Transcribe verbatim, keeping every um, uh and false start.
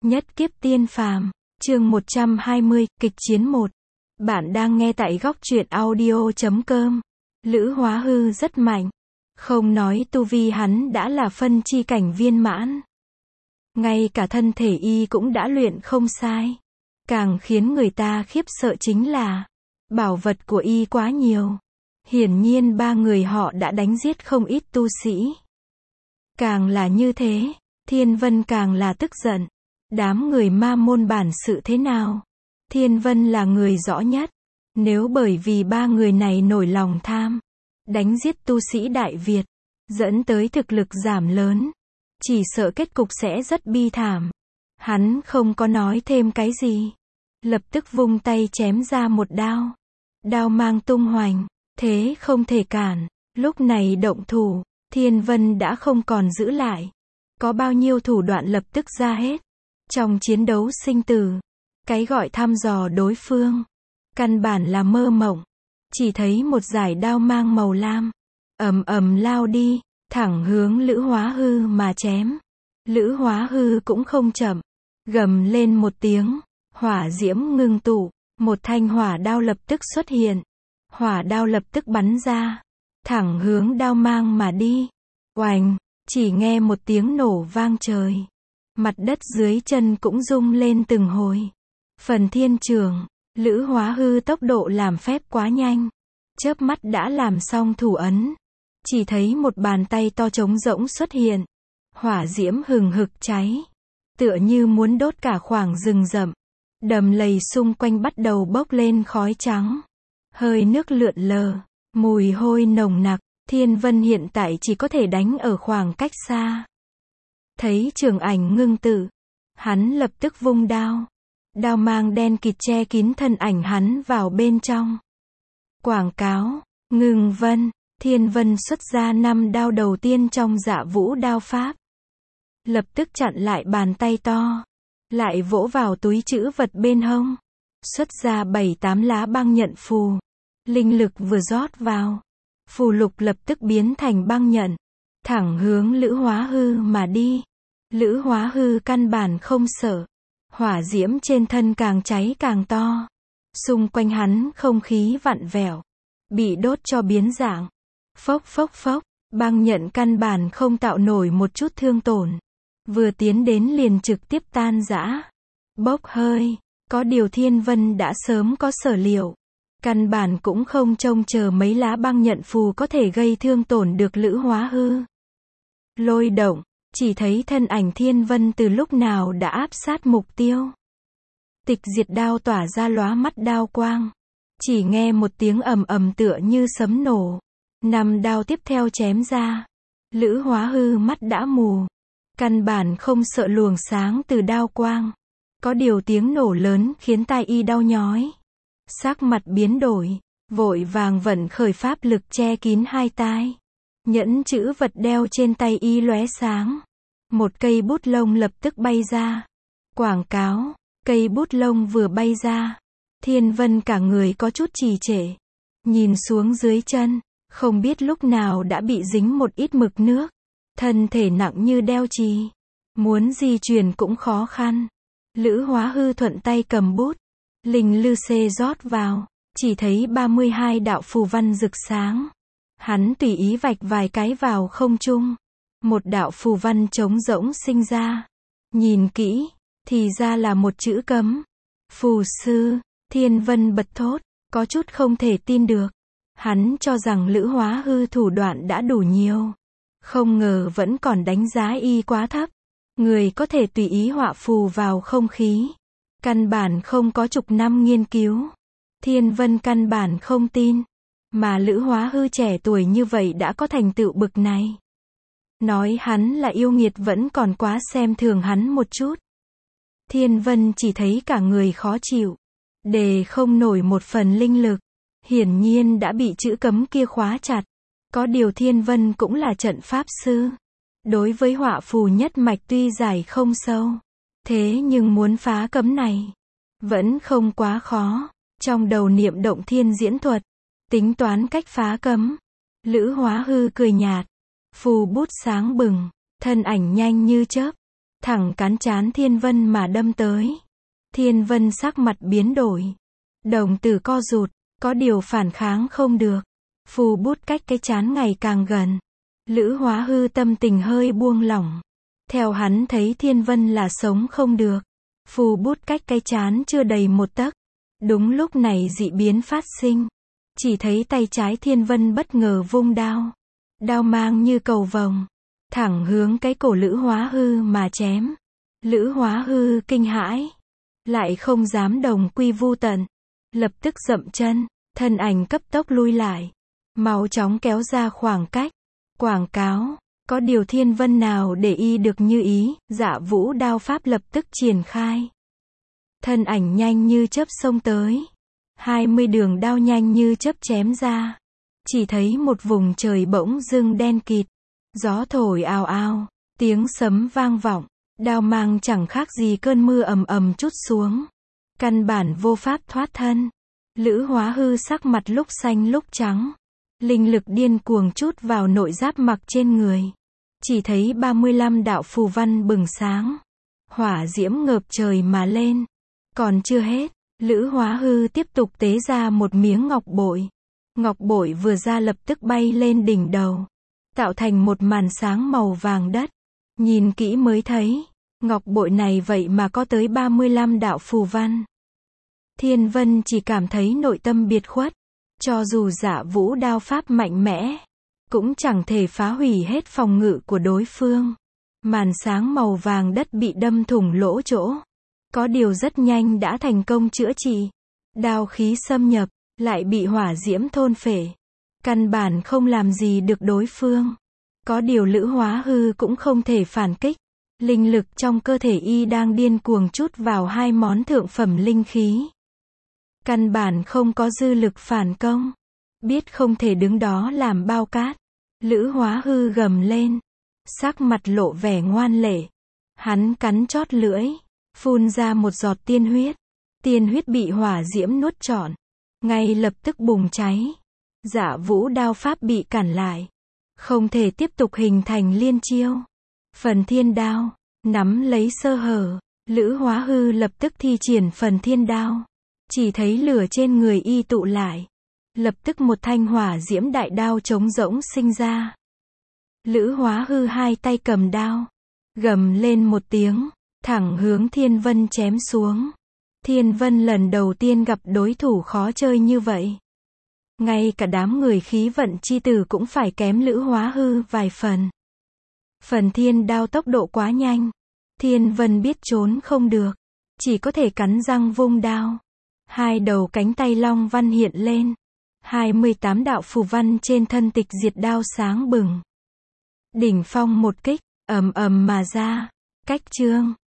Nhất kiếp tiên phàm, chương một trăm hai mươi, kịch chiến một. Bạn đang nghe tại góc truyện audio chấm com. Lữ Hóa Hư rất mạnh. Không nói tu vi hắn đã là phân chi cảnh viên mãn. Ngay cả thân thể y cũng đã luyện không sai. Càng khiến người ta khiếp sợ chính là bảo vật của y quá nhiều. Hiển nhiên ba người họ đã đánh giết không ít tu sĩ. Càng là như thế, Thiên Vân càng là tức giận. Đám người ma môn bản sự thế nào? Thiên Vân là người rõ nhất. Nếu bởi vì ba người này nổi lòng tham, đánh giết tu sĩ Đại Việt, dẫn tới thực lực giảm lớn, chỉ sợ kết cục sẽ rất bi thảm. Hắn không có nói thêm cái gì. Lập tức vung tay chém ra một đao. Đao mang tung hoành, thế không thể cản. Lúc này động thủ, Thiên Vân đã không còn giữ lại. Có bao nhiêu thủ đoạn lập tức ra hết. Trong chiến đấu sinh tử, cái gọi thăm dò đối phương, căn bản là mơ mộng. Chỉ thấy một dải đao mang màu lam, ầm ầm lao đi, thẳng hướng Lữ Hóa Hư mà chém. Lữ Hóa Hư cũng không chậm, gầm lên một tiếng, hỏa diễm ngưng tụ, một thanh hỏa đao lập tức xuất hiện. Hỏa đao lập tức bắn ra, thẳng hướng đao mang mà đi. Oành, chỉ nghe một tiếng nổ vang trời. Mặt đất dưới chân cũng rung lên từng hồi. Phần thiên trường, Lữ Hóa Hư tốc độ làm phép quá nhanh. Chớp mắt đã làm xong thủ ấn. Chỉ thấy một bàn tay to trống rỗng xuất hiện. Hỏa diễm hừng hực cháy. Tựa như muốn đốt cả khoảng rừng rậm. Đầm lầy xung quanh bắt đầu bốc lên khói trắng. Hơi nước lượn lờ, mùi hôi nồng nặc. Thiên Vân hiện tại chỉ có thể đánh ở khoảng cách xa. Thấy trường ảnh ngưng tự, hắn lập tức vung đao. Đao mang đen kịt che kín thân ảnh hắn vào bên trong. Quảng cáo, ngưng vân, Thiên Vân xuất ra năm đao đầu tiên trong Dạ Vũ đao pháp. Lập tức chặn lại bàn tay to. Lại vỗ vào túi trữ vật bên hông. Xuất ra bảy tám lá băng nhận phù. Linh lực vừa rót vào. Phù lục lập tức biến thành băng nhận. Thẳng hướng Lữ Hóa Hư mà đi. Lữ Hóa Hư căn bản không sợ. Hỏa diễm trên thân càng cháy càng to. Xung quanh hắn không khí vặn vẹo. Bị đốt cho biến dạng. Phốc phốc phốc. Băng nhận căn bản không tạo nổi một chút thương tổn. Vừa tiến đến liền trực tiếp tan rã. Bốc hơi. Có điều Thiên Vân đã sớm có sở liệu. Căn bản cũng không trông chờ mấy lá băng nhận phù có thể gây thương tổn được Lữ Hóa Hư. Lôi động, chỉ thấy thân ảnh Thiên Vân từ lúc nào đã áp sát mục tiêu. Tịch diệt đao tỏa ra lóa mắt đao quang. Chỉ nghe một tiếng ầm ầm tựa như sấm nổ. Năm đao tiếp theo chém ra. Lữ Hóa Hư mắt đã mù. Căn bản không sợ luồng sáng từ đao quang. Có điều tiếng nổ lớn khiến tai y đau nhói. Sắc mặt biến đổi, vội vàng vận khởi pháp lực che kín hai tai. Nhẫn chữ vật đeo trên tay y lóe sáng. Một cây bút lông lập tức bay ra. Quảng cáo, cây bút lông vừa bay ra. Thiên Vân cả người có chút trì trệ. Nhìn xuống dưới chân, không biết lúc nào đã bị dính một ít mực nước. Thân thể nặng như đeo chì. Muốn di chuyển cũng khó khăn. Lữ Hóa Hư thuận tay cầm bút. Linh lư xê rót vào, chỉ thấy ba mươi hai đạo phù văn rực sáng. Hắn tùy ý vạch vài cái vào không trung. Một đạo phù văn trống rỗng sinh ra. Nhìn kỹ, thì ra là một chữ cấm. Phù sư, Thiên Vân bật thốt, có chút không thể tin được. Hắn cho rằng Lữ Hóa Hư thủ đoạn đã đủ nhiều. Không ngờ vẫn còn đánh giá y quá thấp. Người có thể tùy ý họa phù vào không khí. Căn bản không có chục năm nghiên cứu. Thiên Vân căn bản không tin. Mà Lữ Hóa Hư trẻ tuổi như vậy đã có thành tựu bực này. Nói hắn là yêu nghiệt vẫn còn quá xem thường hắn một chút. Thiên Vân chỉ thấy cả người khó chịu. Đề không nổi một phần linh lực. Hiển nhiên đã bị chữ cấm kia khóa chặt. Có điều Thiên Vân cũng là trận pháp sư. Đối với họa phù nhất mạch tuy giải không sâu. Thế nhưng muốn phá cấm này, vẫn không quá khó. Trong đầu niệm động thiên diễn thuật, tính toán cách phá cấm. Lữ Hóa Hư cười nhạt, phù bút sáng bừng, thân ảnh nhanh như chớp, thẳng cán trán Thiên Vân mà đâm tới. Thiên Vân sắc mặt biến đổi. Đồng tử co rụt, có điều phản kháng không được. Phù bút cách cái trán ngày càng gần. Lữ Hóa Hư tâm tình hơi buông lỏng. Theo hắn thấy Thiên Vân là sống không được. Phù bút cách cái trán chưa đầy một tấc. Đúng lúc này dị biến phát sinh. Chỉ thấy tay trái Thiên Vân bất ngờ vung đao. Đao mang như cầu vồng. Thẳng hướng cái cổ Lữ Hóa Hư mà chém. Lữ Hóa Hư kinh hãi. Lại không dám đồng quy vu tận. Lập tức dậm chân. Thân ảnh cấp tốc lui lại. Máu chóng kéo ra khoảng cách. Quảng cáo. Có điều Thiên Vân nào để y được như ý. Dạ vũ đao pháp lập tức triển khai. Thân ảnh nhanh như chớp xông tới. Hai mươi đường đao nhanh như chớp chém ra. Chỉ thấy một vùng trời bỗng dưng đen kịt. Gió thổi ào ào. Tiếng sấm vang vọng. Đao mang chẳng khác gì cơn mưa ầm ầm trút xuống. Căn bản vô pháp thoát thân. Lữ Hóa Hư sắc mặt lúc xanh lúc trắng. Linh lực điên cuồng trút vào nội giáp mặc trên người. Chỉ thấy ba mươi lăm đạo phù văn bừng sáng. Hỏa diễm ngợp trời mà lên. Còn chưa hết, Lữ Hóa Hư tiếp tục tế ra một miếng ngọc bội. Ngọc bội vừa ra lập tức bay lên đỉnh đầu. Tạo thành một màn sáng màu vàng đất. Nhìn kỹ mới thấy, ngọc bội này vậy mà có tới ba mươi lăm đạo phù văn. Thiên Vân chỉ cảm thấy nội tâm biệt khuất. Cho dù Dạ vũ đao pháp mạnh mẽ, cũng chẳng thể phá hủy hết phòng ngự của đối phương. Màn sáng màu vàng đất bị đâm thủng lỗ chỗ. Có điều rất nhanh đã thành công chữa trị. Đao khí xâm nhập, lại bị hỏa diễm thôn phệ. Căn bản không làm gì được đối phương. Có điều Lữ Hóa Hư cũng không thể phản kích. Linh lực trong cơ thể y đang điên cuồng trút vào hai món thượng phẩm linh khí. Căn bản không có dư lực phản công. Biết không thể đứng đó làm bao cát. Lữ Hóa Hư gầm lên. Sắc mặt lộ vẻ ngoan lệ. Hắn cắn chót lưỡi. Phun ra một giọt tiên huyết. Tiên huyết bị hỏa diễm nuốt trọn. Ngay lập tức bùng cháy. Dạ vũ đao pháp bị cản lại. Không thể tiếp tục hình thành liên chiêu. Phần thiên đao. Nắm lấy sơ hở. Lữ Hóa Hư lập tức thi triển phần thiên đao. Chỉ thấy lửa trên người y tụ lại. Lập tức một thanh hỏa diễm đại đao trống rỗng sinh ra. Lữ Hóa Hư hai tay cầm đao. Gầm lên một tiếng. Thẳng hướng Thiên Vân chém xuống. Thiên Vân lần đầu tiên gặp đối thủ khó chơi như vậy. Ngay cả đám người khí vận chi tử cũng phải kém Lữ Hóa Hư vài phần. Phần thiên đao tốc độ quá nhanh. Thiên Vân biết trốn không được. Chỉ có thể cắn răng vung đao. Hai đầu cánh tay long văn hiện lên. hai mươi tám đạo phù văn trên thân tịch diệt đao sáng bừng. Đỉnh phong một kích, ầm ầm mà ra. Cách chương